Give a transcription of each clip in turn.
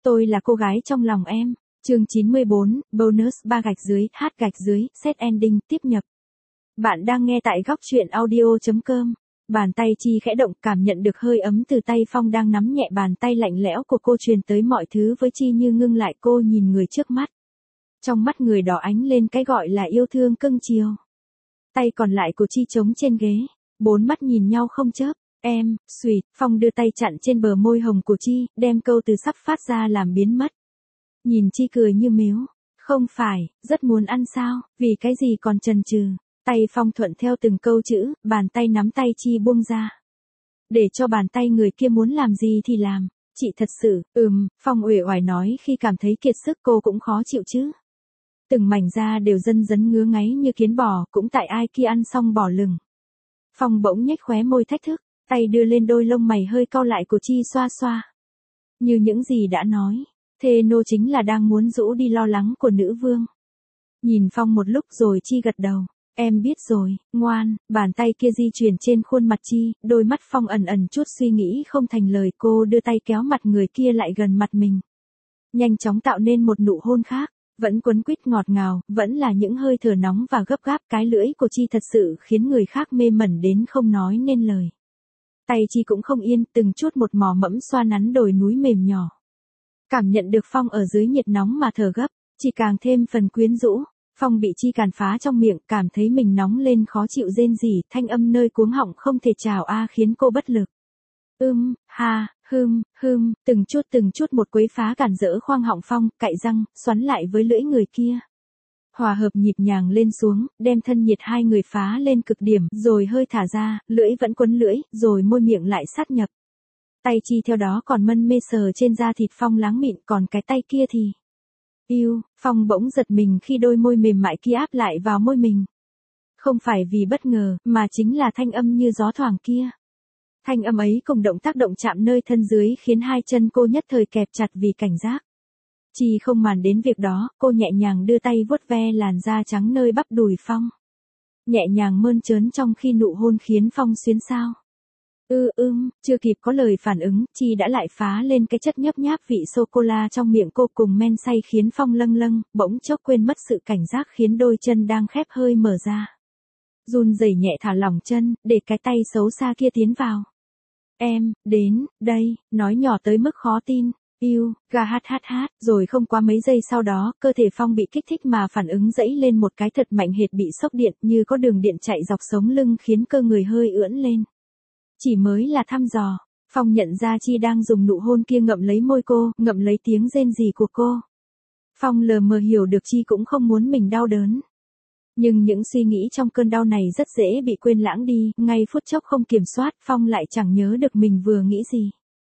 Tôi là cô gái trong lòng em. Chương 94, bonus 3 gạch dưới, hát gạch dưới, set ending, tiếp nhập. Bạn đang nghe tại góc truyện audio.com. Bàn tay Chi khẽ động, cảm nhận được hơi ấm từ tay Phong đang nắm nhẹ bàn tay lạnh lẽo của cô truyền tới mọi thứ với Chi như ngưng lại. Cô nhìn người trước mắt. Trong mắt người đó ánh lên cái gọi là yêu thương cưng chiều. Tay còn lại của Chi trống trên ghế. Bốn mắt nhìn nhau không chớp. Em, sweet, Phong đưa tay chặn trên bờ môi hồng của Chi, đem câu từ sắp phát ra làm biến mất. Nhìn Chi cười như mếu. Không phải, rất muốn ăn sao, vì cái gì còn chần chừ. Tay Phong thuận theo từng câu chữ, bàn tay nắm tay Chi buông ra. Để cho bàn tay người kia muốn làm gì thì làm. Chị thật sự, Phong uể oải nói khi cảm thấy kiệt sức. Cô cũng khó chịu chứ. Từng mảnh da đều dần dần ngứa ngáy như kiến bò, cũng tại ai kia ăn xong bỏ lửng. Phong bỗng nhếch khóe môi thách thức, tay đưa lên đôi lông mày hơi cau lại của Chi xoa xoa. Như những gì đã nói, thê nô chính là đang muốn rũ đi lo lắng của nữ vương. Nhìn Phong một lúc rồi Chi gật đầu. Em biết rồi, ngoan. Bàn tay kia di chuyển trên khuôn mặt Chi, đôi mắt Phong ẩn ẩn chút suy nghĩ không thành lời. Cô đưa tay kéo mặt người kia lại gần mặt mình. Nhanh chóng tạo nên một nụ hôn khác. Vẫn quấn quýt ngọt ngào, vẫn là những hơi thở nóng và gấp gáp. Cái lưỡi của Chi thật sự khiến người khác mê mẩn đến không nói nên lời. Tay Chi cũng không yên, từng chút một mò mẫm xoa nắn đồi núi mềm nhỏ. Cảm nhận được Phong ở dưới nhiệt nóng mà thở gấp, Chi càng thêm phần quyến rũ. Phong bị Chi càn phá trong miệng, cảm thấy mình nóng lên khó chịu rên rỉ, thanh âm nơi cuống họng không thể trào a khiến cô bất lực. Ha, từng chút một quấy phá cản rỡ khoang họng Phong, cạy răng, xoắn lại với lưỡi người kia. Hòa hợp nhịp nhàng lên xuống, đem thân nhiệt hai người phá lên cực điểm, rồi hơi thả ra, lưỡi vẫn quấn lưỡi, rồi môi miệng lại sát nhập. Tay Chi theo đó còn mân mê sờ trên da thịt Phong láng mịn, còn cái tay kia thì... Phong bỗng giật mình khi đôi môi mềm mại kia áp lại vào môi mình. Không phải vì bất ngờ, mà chính là thanh âm như gió thoảng kia. Thanh âm ấy cùng động tác động chạm nơi thân dưới khiến hai chân cô nhất thời kẹp chặt vì cảnh giác. Chi không màn đến việc đó, cô nhẹ nhàng đưa tay vuốt ve làn da trắng nơi bắp đùi Phong. Nhẹ nhàng mơn trớn trong khi nụ hôn khiến Phong xuyến xao. Chưa kịp có lời phản ứng, Chi đã lại phá lên cái chất nhấp nháp vị sô-cô-la trong miệng cô cùng men say khiến Phong lâng lâng, bỗng chốc quên mất sự cảnh giác khiến đôi chân đang khép hơi mở ra. Run rẩy nhẹ thả lỏng chân, để cái tay xấu xa kia tiến vào. Em, đến, đây, nói nhỏ tới mức khó tin. Gà hát, rồi không quá mấy giây sau đó, cơ thể Phong bị kích thích mà phản ứng dẫy lên một cái thật mạnh hệt bị sốc điện, như có đường điện chạy dọc sống lưng khiến cơ người hơi ưỡn lên. Chỉ mới là thăm dò, Phong nhận ra Chi đang dùng nụ hôn kia ngậm lấy môi cô, ngậm lấy tiếng rên rỉ của cô. Phong lờ mờ hiểu được Chi cũng không muốn mình đau đớn. Nhưng những suy nghĩ trong cơn đau này rất dễ bị quên lãng đi, ngay phút chốc không kiểm soát, Phong lại chẳng nhớ được mình vừa nghĩ gì.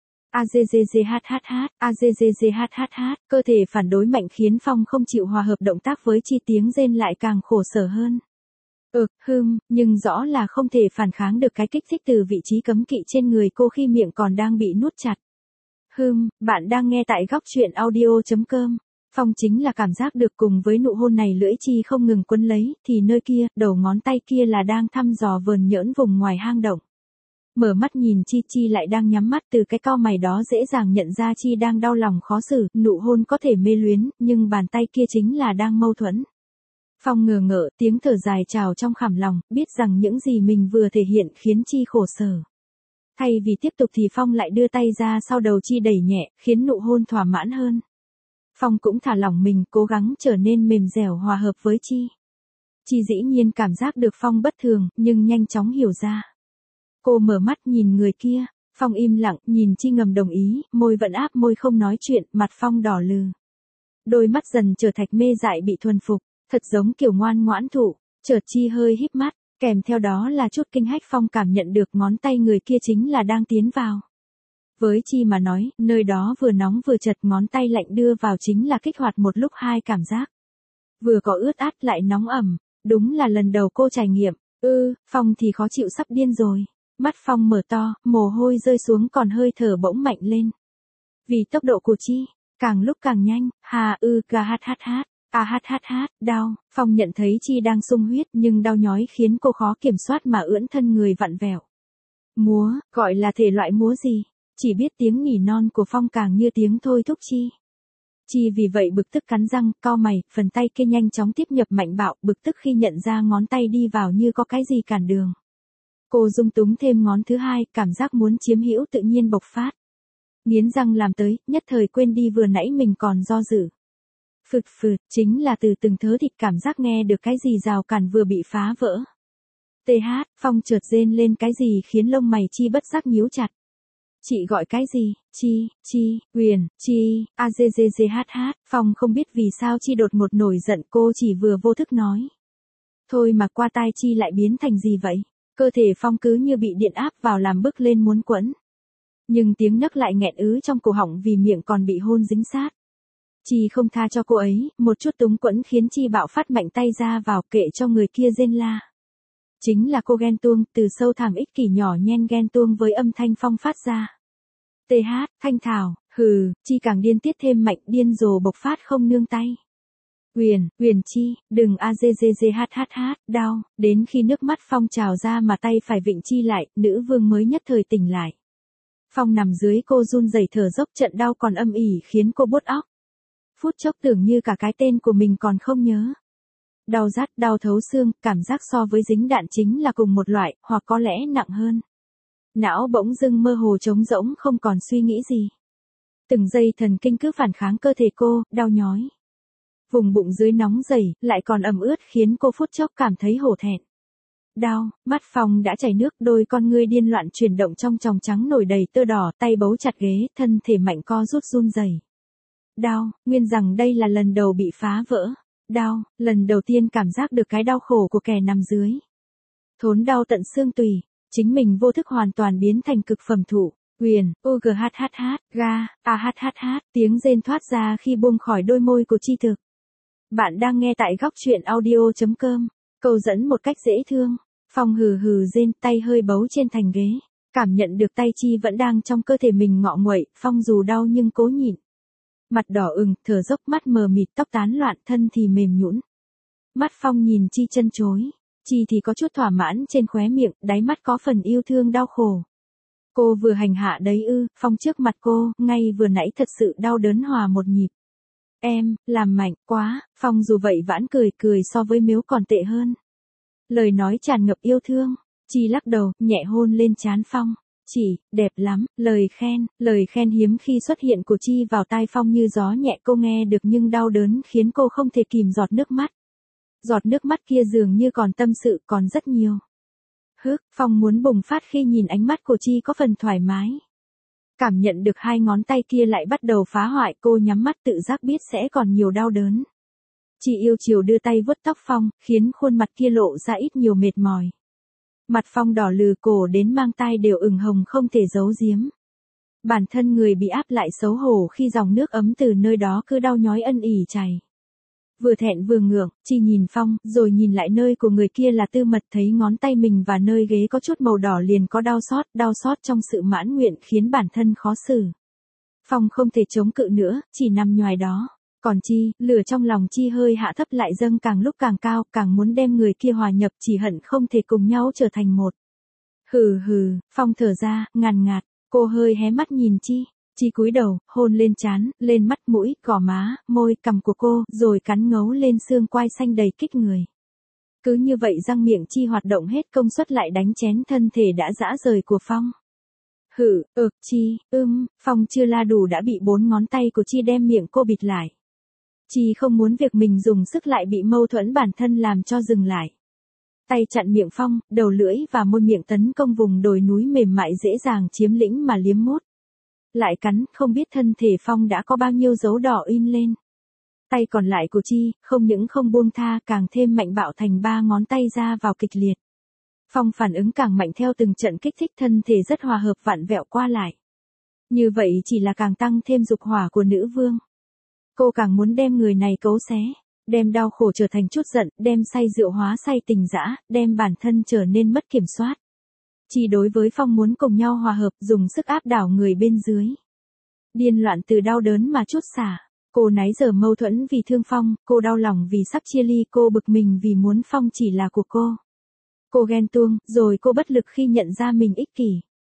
Cơ thể phản đối mạnh khiến Phong không chịu hòa hợp động tác với Chi, tiếng rên lại càng khổ sở hơn. Nhưng rõ là không thể phản kháng được cái kích thích từ vị trí cấm kỵ trên người cô khi miệng còn đang bị nuốt chặt. Bạn đang nghe tại góc truyện audio.com. Phong chính là cảm giác được cùng với nụ hôn này lưỡi Chi không ngừng quấn lấy, thì nơi kia, đầu ngón tay kia là đang thăm dò vờn nhỡn vùng ngoài hang động. Mở mắt nhìn Chi lại đang nhắm mắt, từ cái cau mày đó dễ dàng nhận ra Chi đang đau lòng khó xử, nụ hôn có thể mê luyến, nhưng bàn tay kia chính là đang mâu thuẫn. Phong ngờ ngợ, tiếng thở dài trào trong khảm lòng, biết rằng những gì mình vừa thể hiện khiến Chi khổ sở. Thay vì tiếp tục thì Phong lại đưa tay ra sau đầu Chi đẩy nhẹ, khiến nụ hôn thỏa mãn hơn. Phong cũng thả lỏng mình, cố gắng trở nên mềm dẻo hòa hợp với Chi. Chi dĩ nhiên cảm giác được Phong bất thường, nhưng nhanh chóng hiểu ra. Cô mở mắt nhìn người kia, Phong im lặng, nhìn Chi ngầm đồng ý, môi vẫn áp môi không nói chuyện, mặt Phong đỏ lừ. Đôi mắt dần trở thành mê dại bị thuần phục, thật giống kiểu ngoan ngoãn thụ, chợt Chi hơi híp mắt, kèm theo đó là chút kinh hách. Phong cảm nhận được ngón tay người kia chính là đang tiến vào. Với Chi mà nói, nơi đó vừa nóng vừa chật, ngón tay lạnh đưa vào chính là kích hoạt một lúc hai cảm giác. Vừa có ướt át lại nóng ẩm, đúng là lần đầu cô trải nghiệm. Phong thì khó chịu sắp điên rồi. Mắt Phong mở to, mồ hôi rơi xuống còn hơi thở bỗng mạnh lên. Vì tốc độ của Chi, càng lúc càng nhanh, đau. Phong nhận thấy Chi đang sung huyết nhưng đau nhói khiến cô khó kiểm soát mà ưỡn thân người vặn vẹo. Múa, gọi là thể loại múa gì? Chỉ biết tiếng nỉ non của Phong càng như tiếng thôi thúc Chi. Chi vì vậy bực tức cắn răng, cau mày, phần tay kia nhanh chóng tiếp nhập mạnh bạo, bực tức khi nhận ra ngón tay đi vào như có cái gì cản đường. Cô dung túng thêm ngón thứ hai, cảm giác muốn chiếm hữu tự nhiên bộc phát. Nghiến răng làm tới, nhất thời quên đi vừa nãy mình còn do dự. Phực phực, chính là từ từng thớ thịt cảm giác nghe được cái gì rào cản vừa bị phá vỡ. Phong chợt rên lên cái gì khiến lông mày Chi bất giác nhíu chặt. Chị gọi cái gì? Chi, Huyền, Chi, AZZZHH, Phong không biết vì sao Chi đột ngột nổi giận, cô chỉ vừa vô thức nói. Thôi mà qua tai Chi lại biến thành gì vậy? Cơ thể Phong cứ như bị điện áp vào làm bức lên muốn quẫn. Nhưng tiếng nấc lại nghẹn ứ trong cổ họng vì miệng còn bị hôn dính sát. Chi không tha cho cô ấy, một chút túng quẫn khiến Chi bạo phát mạnh tay ra vào kệ cho người kia rên la. Chính là cô ghen tuông, từ sâu thẳm ích kỷ nhỏ nhen ghen tuông với âm thanh Phong phát ra. Thanh thảo, hừ, Chi càng điên tiết thêm mạnh điên rồ bộc phát không nương tay. Huyền Chi, đừng AZZZHH, đau, đến khi nước mắt Phong trào ra mà tay phải vịnh Chi lại, nữ vương mới nhất thời tỉnh lại. Phong nằm dưới cô run rẩy thở dốc trận đau còn âm ỉ khiến cô buốt óc. Phút chốc tưởng như cả cái tên của mình còn không nhớ. Đau rát, đau thấu xương, cảm giác so với dính đạn chính là cùng một loại, hoặc có lẽ nặng hơn. Não bỗng dưng mơ hồ trống rỗng không còn suy nghĩ gì. Từng giây thần kinh cứ phản kháng cơ thể cô, đau nhói. Vùng bụng dưới nóng rẩy, lại còn ẩm ướt khiến cô phút chốc cảm thấy hổ thẹn. Đau, mắt Phong đã chảy nước, đôi con ngươi điên loạn chuyển động trong tròng trắng nổi đầy tơ đỏ, tay bấu chặt ghế, thân thể mạnh co rút run rẩy. Đau, nguyên rằng đây là lần đầu bị phá vỡ. Đau, lần đầu tiên cảm giác được cái đau khổ của kẻ nằm dưới. Thốn đau tận xương tủy, chính mình vô thức hoàn toàn biến thành cực phẩm thụ. Huyền, UGHHH, ga, AHHH, tiếng rên thoát ra khi buông khỏi đôi môi của Chi Thực. Bạn đang nghe tại góc truyện audio.com. Câu dẫn một cách dễ thương. Phong hừ hừ rên, tay hơi bấu trên thành ghế. Cảm nhận được tay Chi vẫn đang trong cơ thể mình ngọ nguậy, Phong dù đau nhưng cố nhịn. Mặt đỏ ửng, thở dốc, mắt mờ mịt, tóc tán loạn, thân thì mềm nhũn. Mắt Phong nhìn Chi chân chối. Chi thì có chút thỏa mãn trên khóe miệng, đáy mắt có phần yêu thương đau khổ. Cô vừa hành hạ đấy ư? Phong trước mặt cô, ngay vừa nãy thật sự đau đớn hòa một nhịp. Em, làm mạnh quá, Phong dù vậy vãn cười so với Miếu còn tệ hơn. Lời nói tràn ngập yêu thương. Chi lắc đầu, nhẹ hôn lên trán Phong. Chỉ, đẹp lắm, lời khen hiếm khi xuất hiện của Chi vào tai Phong như gió nhẹ cô nghe được nhưng đau đớn khiến cô không thể kìm giọt nước mắt. Giọt nước mắt kia dường như còn tâm sự còn rất nhiều. Phong muốn bùng phát khi nhìn ánh mắt của Chi có phần thoải mái. Cảm nhận được hai ngón tay kia lại bắt đầu phá hoại, cô nhắm mắt tự giác biết sẽ còn nhiều đau đớn. Chi yêu chiều đưa tay vuốt tóc Phong, khiến khuôn mặt kia lộ ra ít nhiều mệt mỏi. Mặt Phong đỏ lừ, cổ đến mang tai đều ửng hồng không thể giấu giếm. Bản thân người bị áp lại xấu hổ khi dòng nước ấm từ nơi đó cứ đau nhói ân ỉ chảy. Vừa thẹn vừa ngượng, Chi nhìn Phong, rồi nhìn lại nơi của người kia là tư mật, thấy ngón tay mình và nơi ghế có chút màu đỏ liền có đau xót trong sự mãn nguyện khiến bản thân khó xử. Phong không thể chống cự nữa, chỉ nằm nhoài đó. Còn Chi, lửa trong lòng Chi hơi hạ thấp lại dâng càng lúc càng cao, càng muốn đem người kia hòa nhập, chỉ hận không thể cùng nhau trở thành một. Hừ, Phong thở ra, ngàn ngạt, cô hơi hé mắt nhìn Chi. Chi cúi đầu, hôn lên trán, lên mắt mũi, gò má, môi, cằm của cô, rồi cắn ngấu lên xương quai xanh đầy kích người. Cứ như vậy răng miệng Chi hoạt động hết công suất lại đánh chén thân thể đã rã rời của Phong. Chi, Phong chưa la đủ đã bị 4 ngón tay của Chi đem miệng cô bịt lại. Chi không muốn việc mình dùng sức lại bị mâu thuẫn bản thân làm cho dừng lại. Tay chặn miệng Phong, đầu lưỡi và môi miệng tấn công vùng đồi núi mềm mại dễ dàng chiếm lĩnh mà liếm mút. Lại cắn, không biết thân thể Phong đã có bao nhiêu dấu đỏ in lên. Tay còn lại của Chi, không những không buông tha càng thêm mạnh bạo thành 3 ngón tay ra vào kịch liệt. Phong phản ứng càng mạnh theo từng trận kích thích, thân thể rất hòa hợp vặn vẹo qua lại. Như vậy chỉ là càng tăng thêm dục hỏa của nữ vương. Cô càng muốn đem người này cấu xé, đem đau khổ trở thành chút giận, đem say rượu hóa say tình dã, đem bản thân trở nên mất kiểm soát. Chỉ đối với Phong muốn cùng nhau hòa hợp, dùng sức áp đảo người bên dưới. Điên loạn từ đau đớn mà trút xả. Cô nãy giờ mâu thuẫn vì thương Phong, cô đau lòng vì sắp chia ly, cô bực mình vì muốn Phong chỉ là của cô. Cô ghen tuông, rồi cô bất lực khi nhận ra mình ích kỷ.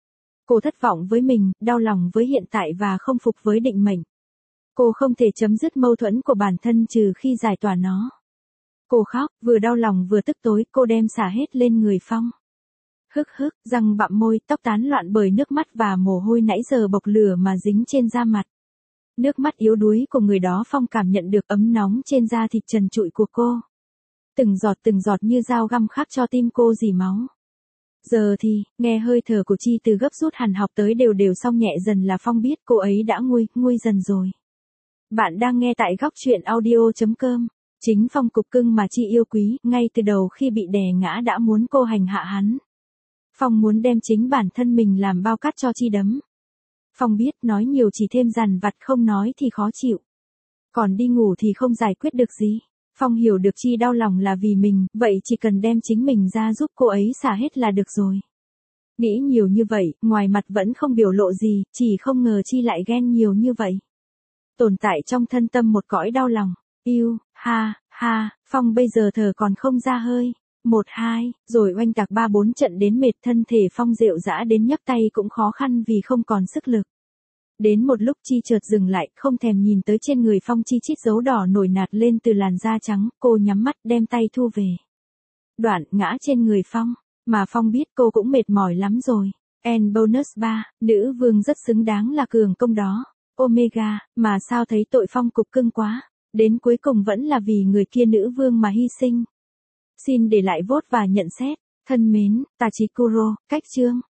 Cô thất vọng với mình, đau lòng với hiện tại và không phục với định mệnh. Cô không thể chấm dứt mâu thuẫn của bản thân trừ khi giải tỏa nó. Cô khóc, vừa đau lòng vừa tức tối, cô đem xả hết lên người Phong. Hức hức, răng bặm môi, tóc tán loạn bởi nước mắt và mồ hôi nãy giờ bộc lửa mà dính trên da mặt. Nước mắt yếu đuối của người đó Phong cảm nhận được ấm nóng trên da thịt trần trụi của cô. Từng giọt như dao găm khắc cho tim cô rỉ máu. Giờ thì, nghe hơi thở của Chi từ gấp rút hẳn học tới đều xong nhẹ dần là Phong biết cô ấy đã nguôi dần rồi. Bạn đang nghe tại góc chuyện audio.com. Chính Phong cục cưng mà Chi yêu quý, ngay từ đầu khi bị đè ngã đã muốn cô hành hạ hắn. Phong muốn đem chính bản thân mình làm bao cát cho Chi đấm. Phong biết nói nhiều chỉ thêm dằn vặt, không nói thì khó chịu. Còn đi ngủ thì không giải quyết được gì. Phong hiểu được Chi đau lòng là vì mình, vậy chỉ cần đem chính mình ra giúp cô ấy xả hết là được rồi. Nghĩ nhiều như vậy, ngoài mặt vẫn không biểu lộ gì, chỉ không ngờ Chi lại ghen nhiều như vậy. Tồn tại trong thân tâm một cõi đau lòng. Yêu, ha, Phong bây giờ thở còn không ra hơi. 1, 2, rồi oanh tạc 3, 4 trận đến mệt, thân thể Phong rệu rã đến nhấc tay cũng khó khăn vì không còn sức lực. Đến một lúc Chi chợt dừng lại, không thèm nhìn tới trên người Phong, chi chít dấu đỏ nổi nạt lên từ làn da trắng, cô nhắm mắt đem tay thu về. Đoạn ngã trên người Phong, mà Phong biết cô cũng mệt mỏi lắm rồi. And bonus 3, nữ vương rất xứng đáng là cường công đó. Omega, mà sao thấy tội Phong cục cưng quá. Đến cuối cùng vẫn là vì người kia nữ vương mà hy sinh. Xin để lại vote và nhận xét. Thân mến, Tachikuro, cách chương.